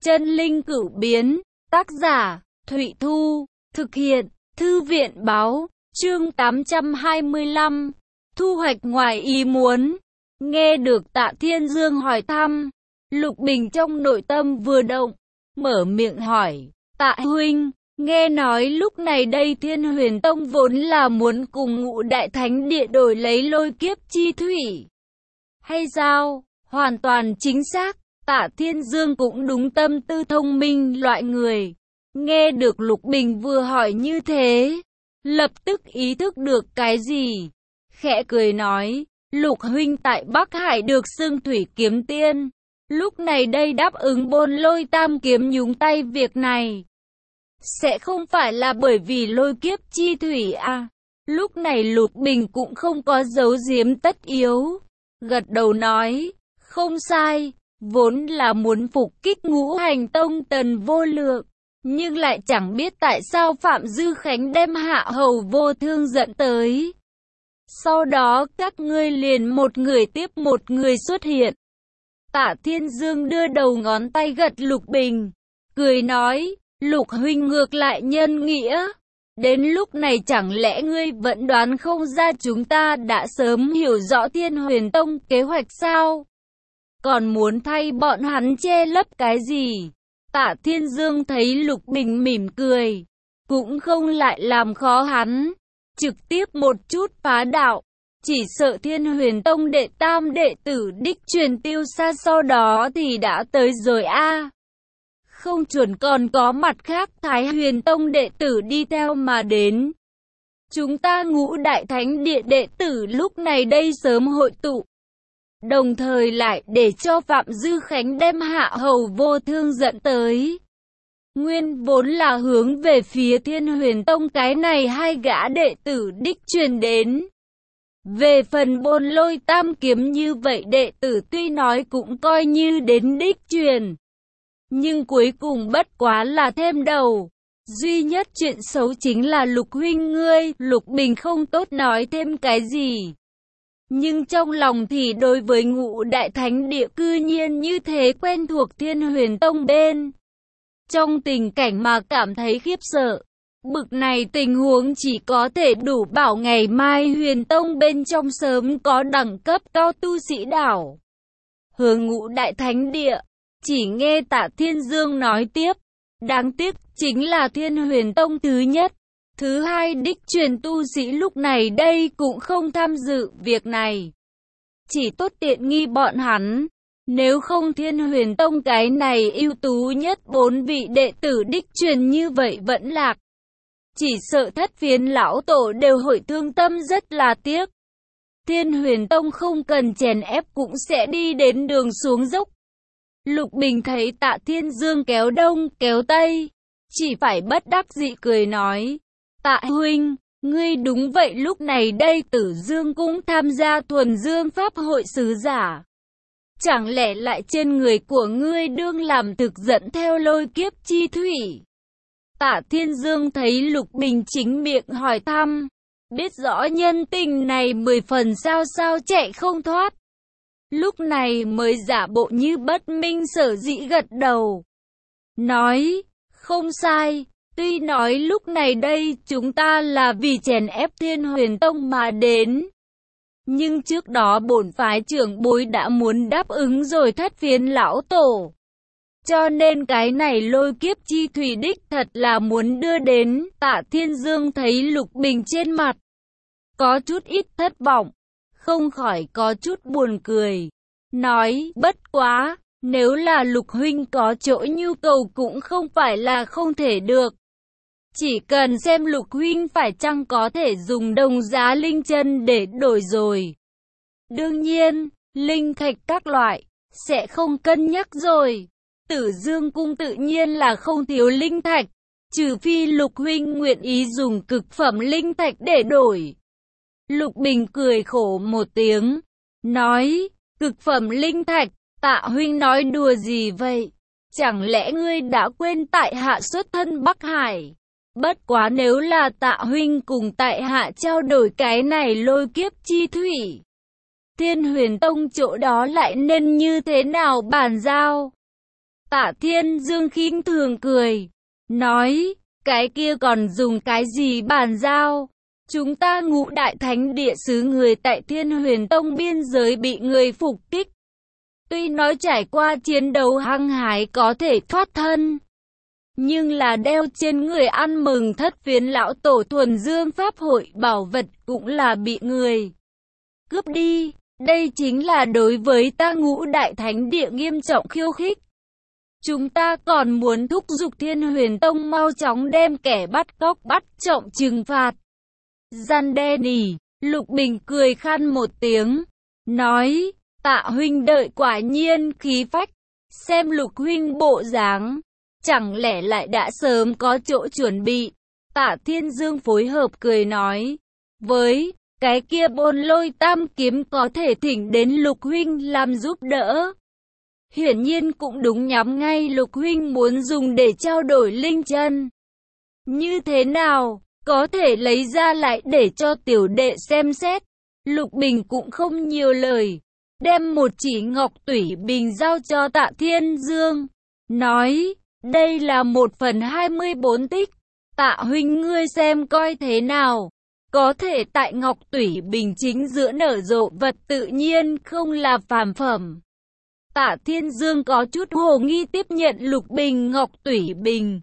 Chân linh cửu biến, tác giả, Thụy Thu, thực hiện, Thư viện báo, chương 825, thu hoạch ngoài ý muốn. Nghe được Tạ Thiên Dương hỏi thăm, Lục Bình trong nội tâm vừa động, mở miệng hỏi, Tạ huynh, nghe nói lúc này đây Thiên Huyền Tông vốn là muốn cùng Ngũ Đại Thánh Địa đổi lấy lôi kiếp chi thủy. Hay sao? Hoàn toàn chính xác. Tạ Thiên Dương cũng đúng tâm tư thông minh loại người. Nghe được Lục Bình vừa hỏi như thế, lập tức ý thức được cái gì. Khẽ cười nói, Lục huynh tại Bắc Hải được xưng thủy kiếm tiên. Lúc này đây đáp ứng Bôn Lôi Tam kiếm nhúng tay việc này. Sẽ không phải là bởi vì lôi kiếp chi thủy à? Lúc này Lục Bình cũng không có giấu giếm tất yếu. Gật đầu nói, không sai. Vốn là muốn phục kích Ngũ Hành Tông Tần Vô Lượng, nhưng lại chẳng biết tại sao Phạm Dư Khánh đem Hạ Hầu Vô Thương dẫn tới. Sau đó các ngươi liền một người tiếp một người xuất hiện. Tạ Thiên Dương đưa đầu ngón tay gật Lục Bình, cười nói, Lục huynh ngược lại nhân nghĩa. Đến lúc này chẳng lẽ ngươi vẫn đoán không ra chúng ta đã sớm hiểu rõ Thiên Huyền Tông kế hoạch sao? Còn muốn thay bọn hắn che lấp cái gì? Tạ Thiên Dương thấy Lục Bình mỉm cười, cũng không lại làm khó hắn, trực tiếp một chút phá đạo. Chỉ sợ Thiên Huyền Tông đệ tam đệ tử đích truyền tiêu xa sau đó thì đã tới rồi a. Không chuẩn còn có mặt khác Thái Huyền Tông đệ tử đi theo mà đến. Chúng ta Ngũ Đại Thánh Địa đệ tử lúc này đây sớm hội tụ. Đồng thời lại để cho Phạm Dư Khánh đem Hạ Hầu Vô Thương dẫn tới. Nguyên vốn là hướng về phía Thiên Huyền Tông cái này hai gã đệ tử đích truyền đến. Về phần Bôn Lôi Tam kiếm như vậy đệ tử tuy nói cũng coi như đến đích truyền, nhưng cuối cùng bất quá là thêm đầu. Duy nhất chuyện xấu chính là Lục huynh ngươi. Lục Bình không tốt nói thêm cái gì, nhưng trong lòng thì đối với Ngũ Đại Thánh Địa cư nhiên như thế quen thuộc Thiên Huyền Tông bên. Trong tình cảnh mà cảm thấy khiếp sợ. Bực này tình huống chỉ có thể đủ bảo ngày mai Huyền Tông bên trong sớm có đẳng cấp cao tu sĩ đảo hướng Ngũ Đại Thánh Địa. Chỉ nghe Tạ Thiên Dương nói tiếp, đáng tiếc chính là Thiên Huyền Tông thứ nhất, thứ hai đích truyền tu sĩ lúc này đây cũng không tham dự việc này. Chỉ tốt tiện nghi bọn hắn. Nếu không Thiên Huyền Tông cái này ưu tú nhất 4 vị đệ tử đích truyền như vậy vẫn lạc. Chỉ sợ Thất Phiến lão tổ đều hội thương tâm rất là tiếc. Thiên Huyền Tông không cần chèn ép cũng sẽ đi đến đường xuống dốc. Lục Bình thấy Tạ Thiên Dương kéo đông kéo tây, chỉ phải bất đắc dĩ cười nói, Tạ huynh, ngươi đúng vậy. Lúc này đây Tử Dương cũng tham gia thuần dương pháp hội sứ giả. Chẳng lẽ lại trên người của ngươi đương làm thực dẫn theo lôi kiếp chi thủy? Tạ Thiên Dương thấy Lục Bình chính miệng hỏi thăm, biết rõ nhân tình này 10 phần sao chạy không thoát. Lúc này mới giả bộ như bất minh sở dĩ gật đầu. Nói, không sai, tuy nói lúc này đây chúng ta là vì chèn ép Thiên Huyền Tông mà đến. Nhưng trước đó bổn phái trưởng bối đã muốn đáp ứng rồi Thất Phiến lão tổ. Cho nên cái này lôi kiếp chi thủy đích thật là muốn đưa đến. Tạ Thiên Dương thấy Lục Bình trên mặt có chút ít thất vọng, không khỏi có chút buồn cười. Nói, bất quá, nếu là Lục huynh có chỗ nhu cầu cũng không phải là không thể được. Chỉ cần xem Lục huynh phải chăng có thể dùng đồng giá linh chân để đổi rồi. Đương nhiên, linh thạch các loại, sẽ không cân nhắc rồi. Tử Dương cung tự nhiên là không thiếu linh thạch, trừ phi Lục huynh nguyện ý dùng cực phẩm linh thạch để đổi. Lục Bình cười khổ một tiếng, nói, cực phẩm linh thạch, Tạ huynh nói đùa gì vậy? Chẳng lẽ ngươi đã quên tại hạ xuất thân Bắc Hải? Bất quá nếu là Tạ huynh cùng tại hạ trao đổi cái này lôi kiếp chi thủy, Thiên Huyền Tông chỗ đó lại nên như thế nào bàn giao? Tạ Thiên Dương khinh thường cười, nói, cái kia còn dùng cái gì bàn giao? Chúng ta Ngũ Đại Thánh Địa sứ người tại Thiên Huyền Tông biên giới bị người phục kích. Tuy nói trải qua chiến đấu hăng hái có thể thoát thân, nhưng là đeo trên người ăn mừng thất phiến lão tổ thuần dương pháp hội bảo vật cũng là bị người cướp đi. Đây chính là đối với ta Ngũ Đại Thánh Địa nghiêm trọng khiêu khích. Chúng ta còn muốn thúc giục Thiên Huyền Tông mau chóng đem kẻ bắt cóc bắt trọng trừng phạt. Gian đe nỉ, Lục Bình cười khan một tiếng, nói, Tạ huynh đợi quả nhiên khí phách, xem Lục huynh bộ dáng, chẳng lẽ lại đã sớm có chỗ chuẩn bị. Tạ Thiên Dương phối hợp cười nói, với cái kia Bôn Lôi Tam kiếm có thể thỉnh đến Lục huynh làm giúp đỡ. Hiển nhiên cũng đúng nhắm ngay Lục huynh muốn dùng để trao đổi linh chân. Như thế nào, có thể lấy ra lại để cho tiểu đệ xem xét. Lục Bình cũng không nhiều lời, đem một chỉ ngọc tủy bình giao cho Tạ Thiên Dương, nói, đây là 1/24 tích, Tạ huynh ngươi xem coi thế nào. Có thể tại ngọc tủy bình chính giữa nở rộ vật tự nhiên không là phàm phẩm. Tạ Thiên Dương có chút hồ nghi tiếp nhận Lục Bình ngọc tủy bình.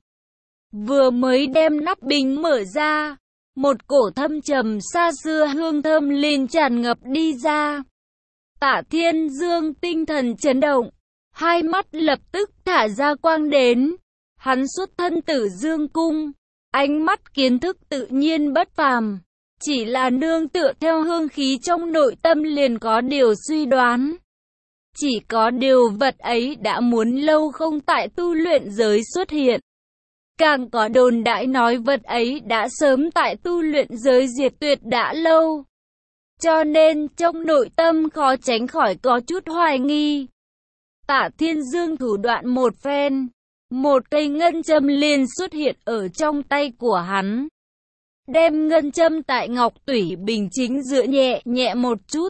Vừa mới đem nắp bình mở ra, một cổ thâm trầm xa xưa hương thơm liền tràn ngập đi ra. Tạ Thiên Dương tinh thần chấn động, hai mắt lập tức thả ra quang đến. Hắn xuất thân Tử Dương Cung, ánh mắt kiến thức tự nhiên bất phàm. Chỉ là nương tựa theo hương khí trong nội tâm liền có điều suy đoán. Chỉ có điều vật ấy đã muốn lâu không tại tu luyện giới xuất hiện. Càng có đồn đại nói vật ấy đã sớm tại tu luyện giới diệt tuyệt đã lâu. Cho nên trong nội tâm khó tránh khỏi có chút hoài nghi. Tạ Thiên Dương thủ đoạn một phen, một cây ngân châm liền xuất hiện ở trong tay của hắn. Đem ngân châm tại ngọc tủy bình chính giữa nhẹ nhẹ một chút.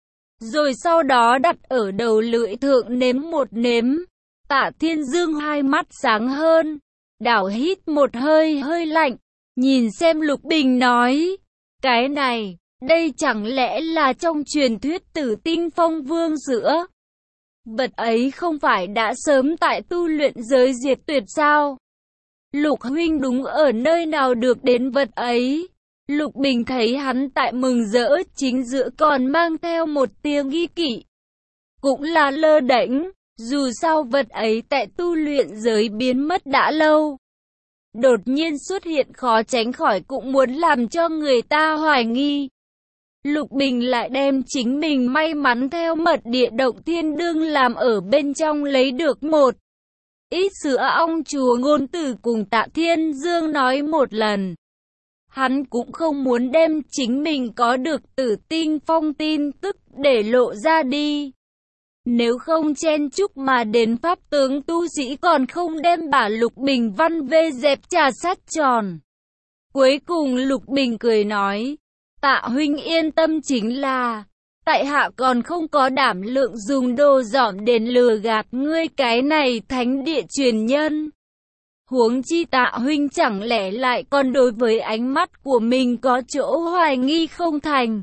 Rồi sau đó đặt ở đầu lưỡi thượng nếm một nếm. Tạ Thiên Dương hai mắt sáng hơn, đảo hít một hơi hơi lạnh, nhìn xem Lục Bình nói, cái này, đây chẳng lẽ là trong truyền thuyết Tử Tinh Phong Vương sữa? Vật ấy không phải đã sớm tại tu luyện giới diệt tuyệt sao? Lục huynh đúng ở nơi nào được đến vật ấy? Lục Bình thấy hắn tại mừng rỡ chính giữa còn mang theo một tia nghi kỵ. Cũng là lơ đễnh, dù sao vật ấy tại tu luyện giới biến mất đã lâu. Đột nhiên xuất hiện khó tránh khỏi cũng muốn làm cho người ta hoài nghi. Lục Bình lại đem chính mình may mắn theo mật địa động thiên đương làm ở bên trong lấy được một ít sữa ong chùa ngôn từ cùng Tạ Thiên Dương nói một lần. Hắn cũng không muốn đem chính mình có được Tử Tinh Phong tin tức để lộ ra đi. Nếu không chen chúc mà đến pháp tướng tu sĩ còn không đem bả Lục Bình văn vê dẹp trà sát tròn. Cuối cùng Lục Bình cười nói, Tạ huynh yên tâm, chính là tại hạ còn không có đảm lượng dùng đồ dỏm đền lừa gạt ngươi cái này thánh địa truyền nhân. Huống chi Tạ huynh chẳng lẽ lại còn đối với ánh mắt của mình có chỗ hoài nghi không thành?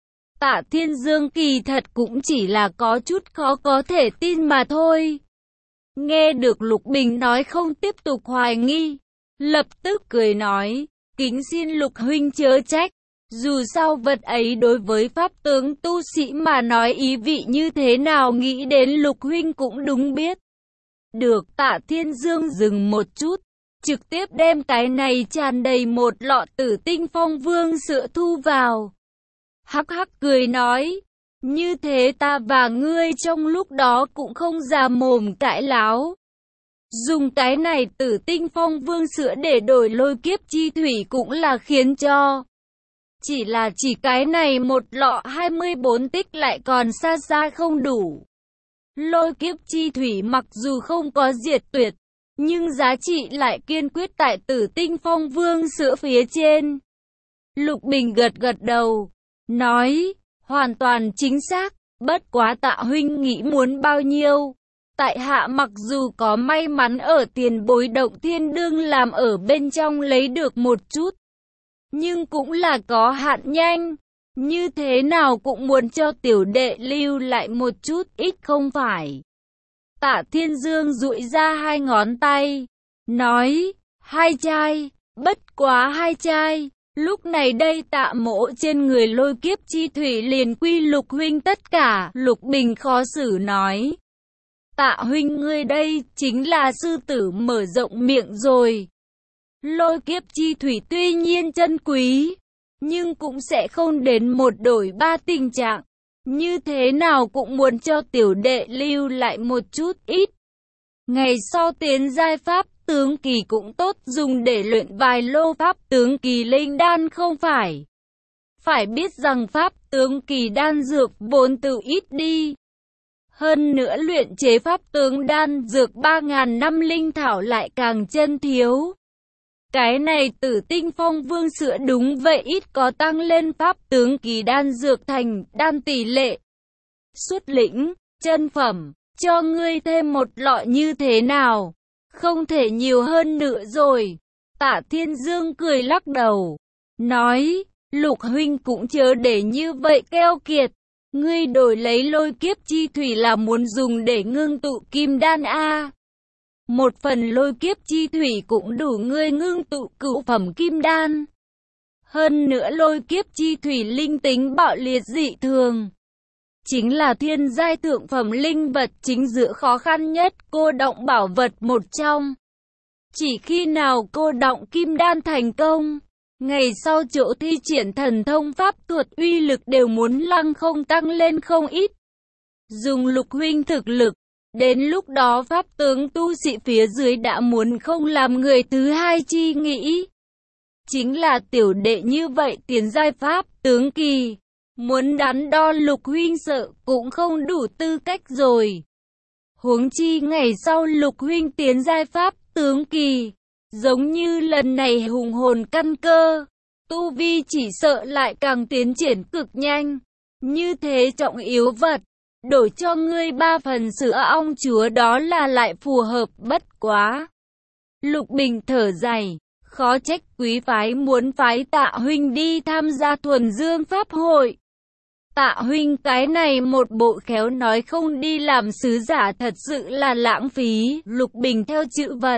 Tạ Thiên Dương kỳ thật cũng chỉ là có chút khó có thể tin mà thôi. Nghe được Lục Bình nói không tiếp tục hoài nghi, lập tức cười nói, kính xin Lục huynh chớ trách. Dù sao vật ấy đối với pháp tướng tu sĩ mà nói ý vị như thế nào nghĩ đến Lục huynh cũng đúng biết. Được. Tạ Thiên Dương dừng một chút, trực tiếp đem cái này tràn đầy một lọ Tử Tinh Phong Vương sữa thu vào. Hắc hắc cười nói, như thế ta và ngươi trong lúc đó cũng không già mồm cãi láo. Dùng cái này Tử Tinh Phong Vương sữa để đổi lôi kiếp chi thủy cũng là khiến cho. Chỉ cái này một lọ 24 tích lại còn xa xa không đủ. Lôi kiếp chi thủy mặc dù không có diệt tuyệt, nhưng giá trị lại kiên quyết tại Tử Tinh Phong Vương sữa phía trên. Lục Bình gật gật đầu, nói, hoàn toàn chính xác, bất quá Tạ huynh nghĩ muốn bao nhiêu, Tại hạ mặc dù có may mắn ở tiền bối Động Thiên Đương làm ở bên trong lấy được một chút, nhưng cũng là có hạn nhanh. Như thế nào cũng muốn cho tiểu đệ lưu lại một chút ít không phải. Tạ Thiên Dương duỗi ra hai ngón tay, nói, 2 chai, bất quá 2 chai. Lúc này đây Tạ Mỗ trên người lôi kiếp chi thủy liền quy Lục huynh tất cả. Lục Bình khó xử nói, Tạ huynh ngươi đây chính là sư tử mở rộng miệng rồi. Lôi kiếp chi thủy tuy nhiên chân quý, nhưng cũng sẽ không đến một đổi ba tình trạng. Như thế nào cũng muốn cho tiểu đệ lưu lại một chút ít. Ngày sau tiến giai pháp tướng kỳ cũng tốt dùng để luyện vài lô pháp tướng kỳ linh đan không phải. Phải biết rằng pháp tướng kỳ đan dược vốn tự ít đi. Hơn nữa luyện chế pháp tướng đan dược 3.000 năm linh thảo lại càng chân thiếu. Cái này Tử Tinh Phong Vương sữa đúng vậy ít có tăng lên pháp tướng kỳ đan dược thành đan tỷ lệ. Xuất lĩnh, chân phẩm, cho ngươi thêm một lọ như thế nào? Không thể nhiều hơn nữa rồi. Tạ Thiên Dương cười lắc đầu, nói, Lục huynh cũng chớ để như vậy keo kiệt. Ngươi đổi lấy lôi kiếp chi thủy là muốn dùng để ngưng tụ kim đan a. Một phần lôi kiếp chi thủy cũng đủ ngươi ngưng tụ cửu phẩm kim đan. Hơn nữa lôi kiếp chi thủy linh tính bạo liệt dị thường. Chính là thiên giai thượng phẩm linh vật chính giữa khó khăn nhất cô động bảo vật một trong. Chỉ khi nào cô động kim đan thành công, ngày sau chỗ thi triển thần thông pháp thuật uy lực đều muốn lăng không tăng lên không ít. Dùng Lục huynh thực lực, đến lúc đó pháp tướng tu sĩ phía dưới đã muốn không làm người thứ hai chi nghĩ. Chính là tiểu đệ như vậy tiến giai pháp tướng kỳ, muốn đắn đo Lục huynh sợ cũng không đủ tư cách rồi. Huống chi ngày sau Lục huynh tiến giai pháp tướng kỳ, giống như lần này hùng hồn căn cơ, tu vi chỉ sợ lại càng tiến triển cực nhanh. Như thế trọng yếu vật, đổi cho ngươi 3 phần sữa ong chúa đó là lại phù hợp bất quá. Lục Bình thở dài, khó trách quý phái muốn phái Tạ huynh đi tham gia thuần dương pháp hội. Tạ huynh cái này một bộ khéo nói không đi làm sứ giả thật sự là lãng phí. Lục Bình theo chữ vật,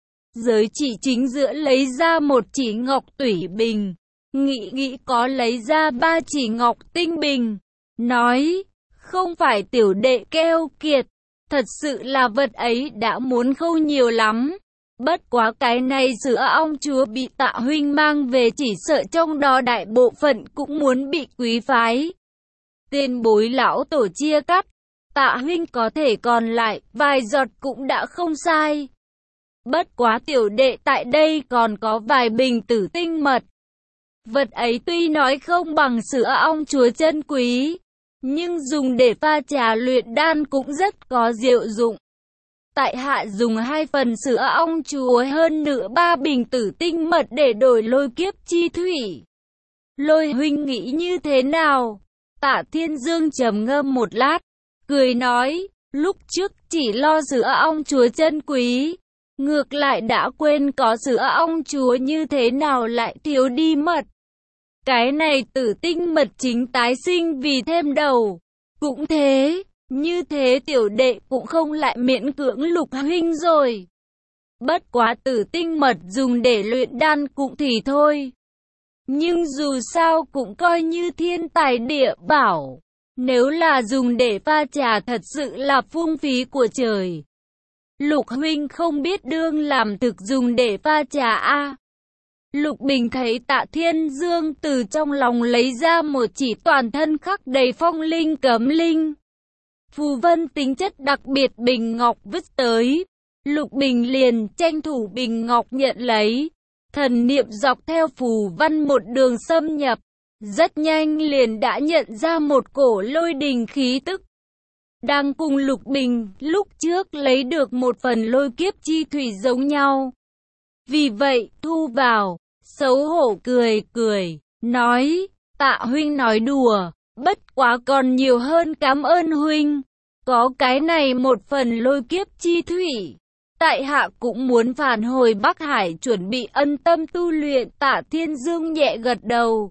giới chỉ chính giữa lấy ra một chỉ ngọc tủy bình, nghĩ có lấy ra 3 chỉ ngọc tinh bình, nói, không phải tiểu đệ keo kiệt, thật sự là vật ấy đã muốn khâu nhiều lắm. Bất quá cái này sữa ong chúa bị Tạ huynh mang về chỉ sợ trong đó đại bộ phận cũng muốn bị quý phái tiền bối lão tổ chia cắt. Tạ huynh có thể còn lại vài giọt cũng đã không sai. Bất quá tiểu đệ tại đây còn có vài bình tử tinh mật. Vật ấy tuy nói không bằng sữa ong chúa chân quý, nhưng dùng để pha trà luyện đan cũng rất có diệu dụng. Tại hạ dùng 2 phần sữa ong chúa hơn nữa 3 bình tử tinh mật để đổi lôi kiếp chi thủy. Lôi huynh nghĩ như thế nào? Tạ Thiên Dương trầm ngâm một lát, cười nói, lúc trước chỉ lo sữa ong chúa chân quý, ngược lại đã quên có sữa ong chúa như thế nào lại thiếu đi mật. Cái này tử tinh mật chính tái sinh vì thêm đầu. Cũng thế, như thế tiểu đệ cũng không lại miễn cưỡng Lục huynh rồi. Bất quá tử tinh mật dùng để luyện đan cũng thì thôi. Nhưng dù sao cũng coi như thiên tài địa bảo. Nếu là dùng để pha trà thật sự là phung phí của trời. Lục huynh không biết đương làm thực dùng để pha trà a. Lục Bình thấy Tạ Thiên Dương từ trong lòng lấy ra một chỉ toàn thân khắc đầy phong linh cấm linh. Phù vân tính chất đặc biệt bình ngọc vứt tới. Lục Bình liền tranh thủ bình ngọc nhận lấy. Thần niệm dọc theo phù văn một đường xâm nhập. Rất nhanh liền đã nhận ra một cổ lôi đình khí tức. Đang cùng Lục Bình lúc trước lấy được một phần lôi kiếp chi thủy giống nhau. Vì vậy thu vào, xấu hổ cười, nói, Tạ huynh nói đùa, bất quá còn nhiều hơn cảm ơn huynh. Có cái này một phần lôi kiếp chi thủy, tại hạ cũng muốn phản hồi Bắc Hải chuẩn bị ân tâm tu luyện. Tạ Thiên Dương nhẹ gật đầu,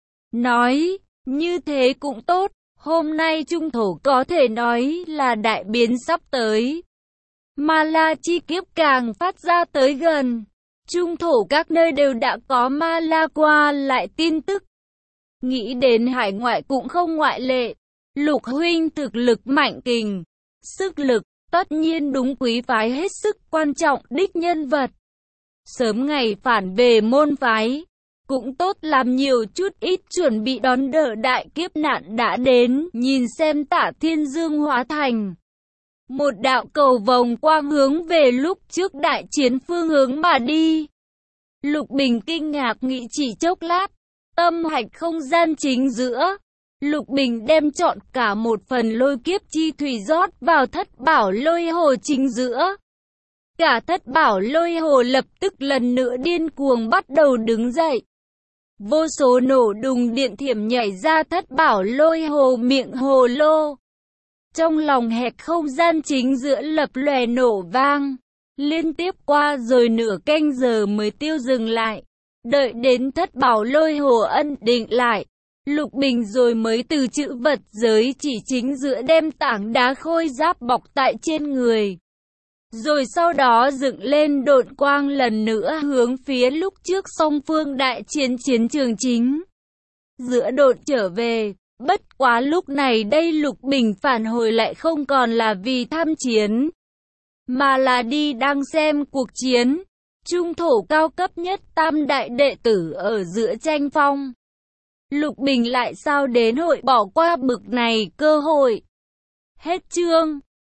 nói, như thế cũng tốt, hôm nay trung thổ có thể nói là đại biến sắp tới. Ma La chi kiếp càng phát ra tới gần, trung thổ các nơi đều đã có Ma La qua lại tin tức. Nghĩ đến hải ngoại cũng không ngoại lệ, Lục huynh thực lực mạnh kình, sức lực, tất nhiên đúng quý phái hết sức quan trọng đích nhân vật. Sớm ngày phản về môn phái, cũng tốt làm nhiều chút ít chuẩn bị đón đỡ đại kiếp nạn đã đến. Nhìn xem Tạ Thiên Dương hóa thành một đạo cầu vòng quang hướng về lúc trước đại chiến phương hướng mà đi. Lục Bình kinh ngạc nghĩ chỉ chốc lát, tâm hạch không gian chính giữa. Lục Bình đem chọn cả một phần lôi kiếp chi thủy rót vào thất bảo lôi hồ chính giữa. Cả thất bảo lôi hồ lập tức lần nữa điên cuồng bắt đầu đứng dậy. Vô số nổ đùng điện thiểm nhảy ra thất bảo lôi hồ miệng hồ lô. Trong lòng hẹp không gian chính giữa lập lòe nổ vang. Liên tiếp qua rồi nửa canh giờ mới tiêu dừng lại. Đợi đến thất bảo lôi hồ ân định lại, Lục Bình rồi mới từ chữ vật giới chỉ chính giữa đem tảng đá khôi giáp bọc tại trên người. Rồi sau đó dựng lên độn quang lần nữa hướng phía lúc trước song phương đại chiến chiến trường chính giữa độn trở về. Bất quá lúc này đây Lục Bình phản hồi lại không còn là vì tham chiến, mà là đi đang xem cuộc chiến. Trung thổ cao cấp nhất tam đại đệ tử ở giữa tranh phong. Lục Bình lại sao đến hội bỏ qua bực này cơ hội. Hết chương.